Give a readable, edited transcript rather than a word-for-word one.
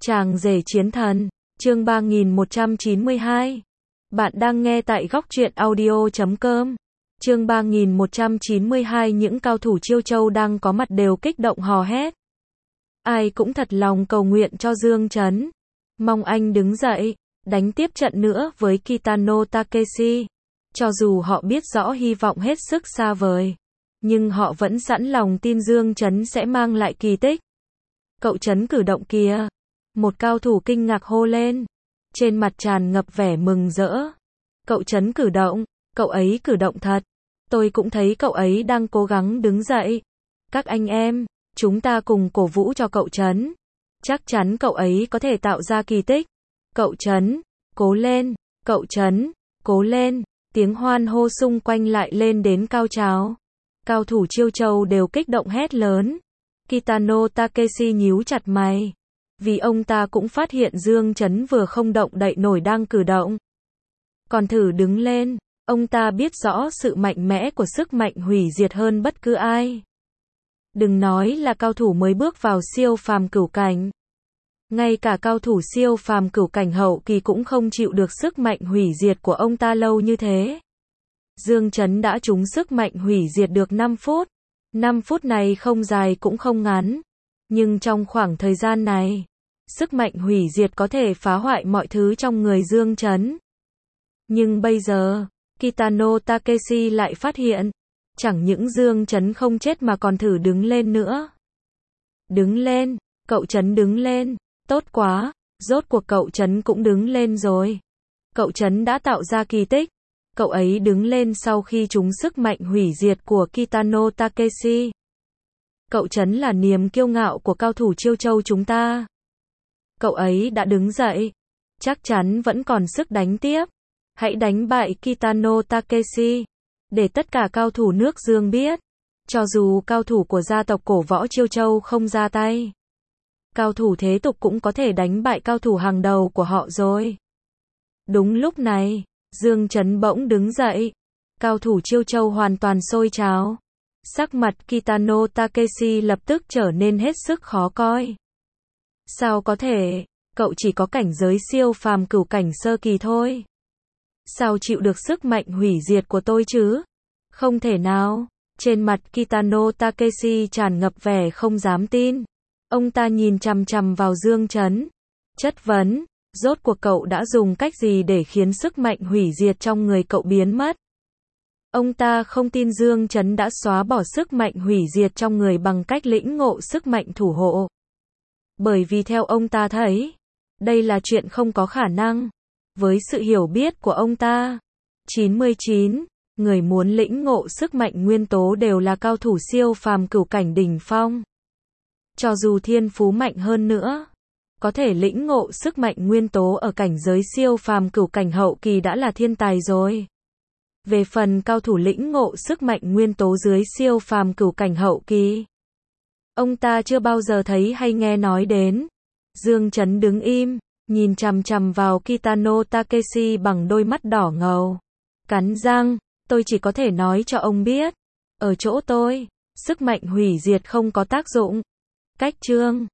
Chàng rể chiến thần, chương 3192. Bạn đang nghe tại góc truyện audio.com. Chương 3192. Những cao thủ Chiêu Châu đang có mặt đều kích động hò hét. Ai cũng thật lòng cầu nguyện cho Dương Chấn. Mong anh đứng dậy, đánh tiếp trận nữa với Kitano Takeshi. Cho dù họ biết rõ hy vọng hết sức xa vời, nhưng họ vẫn sẵn lòng tin Dương Chấn sẽ mang lại kỳ tích. Cậu Chấn cử động kìa. Một cao thủ kinh ngạc hô lên. Trên mặt tràn ngập vẻ mừng rỡ. Cậu Chấn cử động, cậu ấy cử động thật. Tôi cũng thấy cậu ấy đang cố gắng đứng dậy. Các anh em, chúng ta cùng cổ vũ cho cậu Chấn. Chắc chắn cậu ấy có thể tạo ra kỳ tích. Cậu Chấn, cố lên, cậu Chấn, cố lên. Tiếng hoan hô xung quanh lại lên đến cao trào. Cao thủ Chiêu Châu đều kích động hét lớn. Kitano Takeshi nhíu chặt mày. Vì ông ta cũng phát hiện Dương Chấn vừa không động đậy nổi đang cử động. Còn thử đứng lên, ông ta biết rõ sự mạnh mẽ của sức mạnh hủy diệt hơn bất cứ ai. Đừng nói là cao thủ mới bước vào siêu phàm cửu cảnh. Ngay cả cao thủ siêu phàm cửu cảnh hậu kỳ cũng không chịu được sức mạnh hủy diệt của ông ta lâu như thế. Dương Chấn đã trúng sức mạnh hủy diệt được 5 phút. 5 phút này không dài cũng không ngắn. Nhưng trong khoảng thời gian này, sức mạnh hủy diệt có thể phá hoại mọi thứ trong người Dương Chấn. Nhưng bây giờ, Kitano Takeshi lại phát hiện, chẳng những Dương Chấn không chết mà còn thử đứng lên nữa. Đứng lên, cậu Chấn đứng lên, tốt quá, rốt cuộc cậu Chấn cũng đứng lên rồi. Cậu Chấn đã tạo ra kỳ tích. Cậu ấy đứng lên sau khi trúng sức mạnh hủy diệt của Kitano Takeshi. Cậu Chấn là niềm kiêu ngạo của cao thủ Chiêu Châu chúng ta. Cậu ấy đã đứng dậy. Chắc chắn vẫn còn sức đánh tiếp. Hãy đánh bại Kitano Takeshi. Để tất cả cao thủ nước Dương biết. Cho dù cao thủ của gia tộc cổ võ Chiêu Châu không ra tay, cao thủ thế tục cũng có thể đánh bại cao thủ hàng đầu của họ rồi. Đúng lúc này, Dương Chấn bỗng đứng dậy. Cao thủ Chiêu Châu hoàn toàn sôi trào. Sắc mặt Kitano Takeshi lập tức trở nên hết sức khó coi. Sao có thể, cậu chỉ có cảnh giới siêu phàm cửu cảnh sơ kỳ thôi. Sao chịu được sức mạnh hủy diệt của tôi chứ? Không thể nào. Trên mặt Kitano Takeshi tràn ngập vẻ không dám tin. Ông ta nhìn chằm chằm vào Dương Chấn. Chất vấn, rốt cuộc cậu đã dùng cách gì để khiến sức mạnh hủy diệt trong người cậu biến mất? Ông ta không tin Dương Chấn đã xóa bỏ sức mạnh hủy diệt trong người bằng cách lĩnh ngộ sức mạnh thủ hộ. Bởi vì theo ông ta thấy, đây là chuyện không có khả năng. Với sự hiểu biết của ông ta, 99 người muốn lĩnh ngộ sức mạnh nguyên tố đều là cao thủ siêu phàm cửu cảnh đỉnh phong. Cho dù thiên phú mạnh hơn nữa, có thể lĩnh ngộ sức mạnh nguyên tố ở cảnh giới siêu phàm cửu cảnh hậu kỳ đã là thiên tài rồi. Về phần cao thủ lĩnh ngộ sức mạnh nguyên tố dưới siêu phàm cửu cảnh hậu kỳ, ông ta chưa bao giờ thấy hay nghe nói đến. Dương Chấn đứng im, nhìn chằm chằm vào Kitano Takeshi bằng đôi mắt đỏ ngầu. Cắn răng, tôi chỉ có thể nói cho ông biết, ở chỗ tôi, sức mạnh hủy diệt không có tác dụng. Cách chương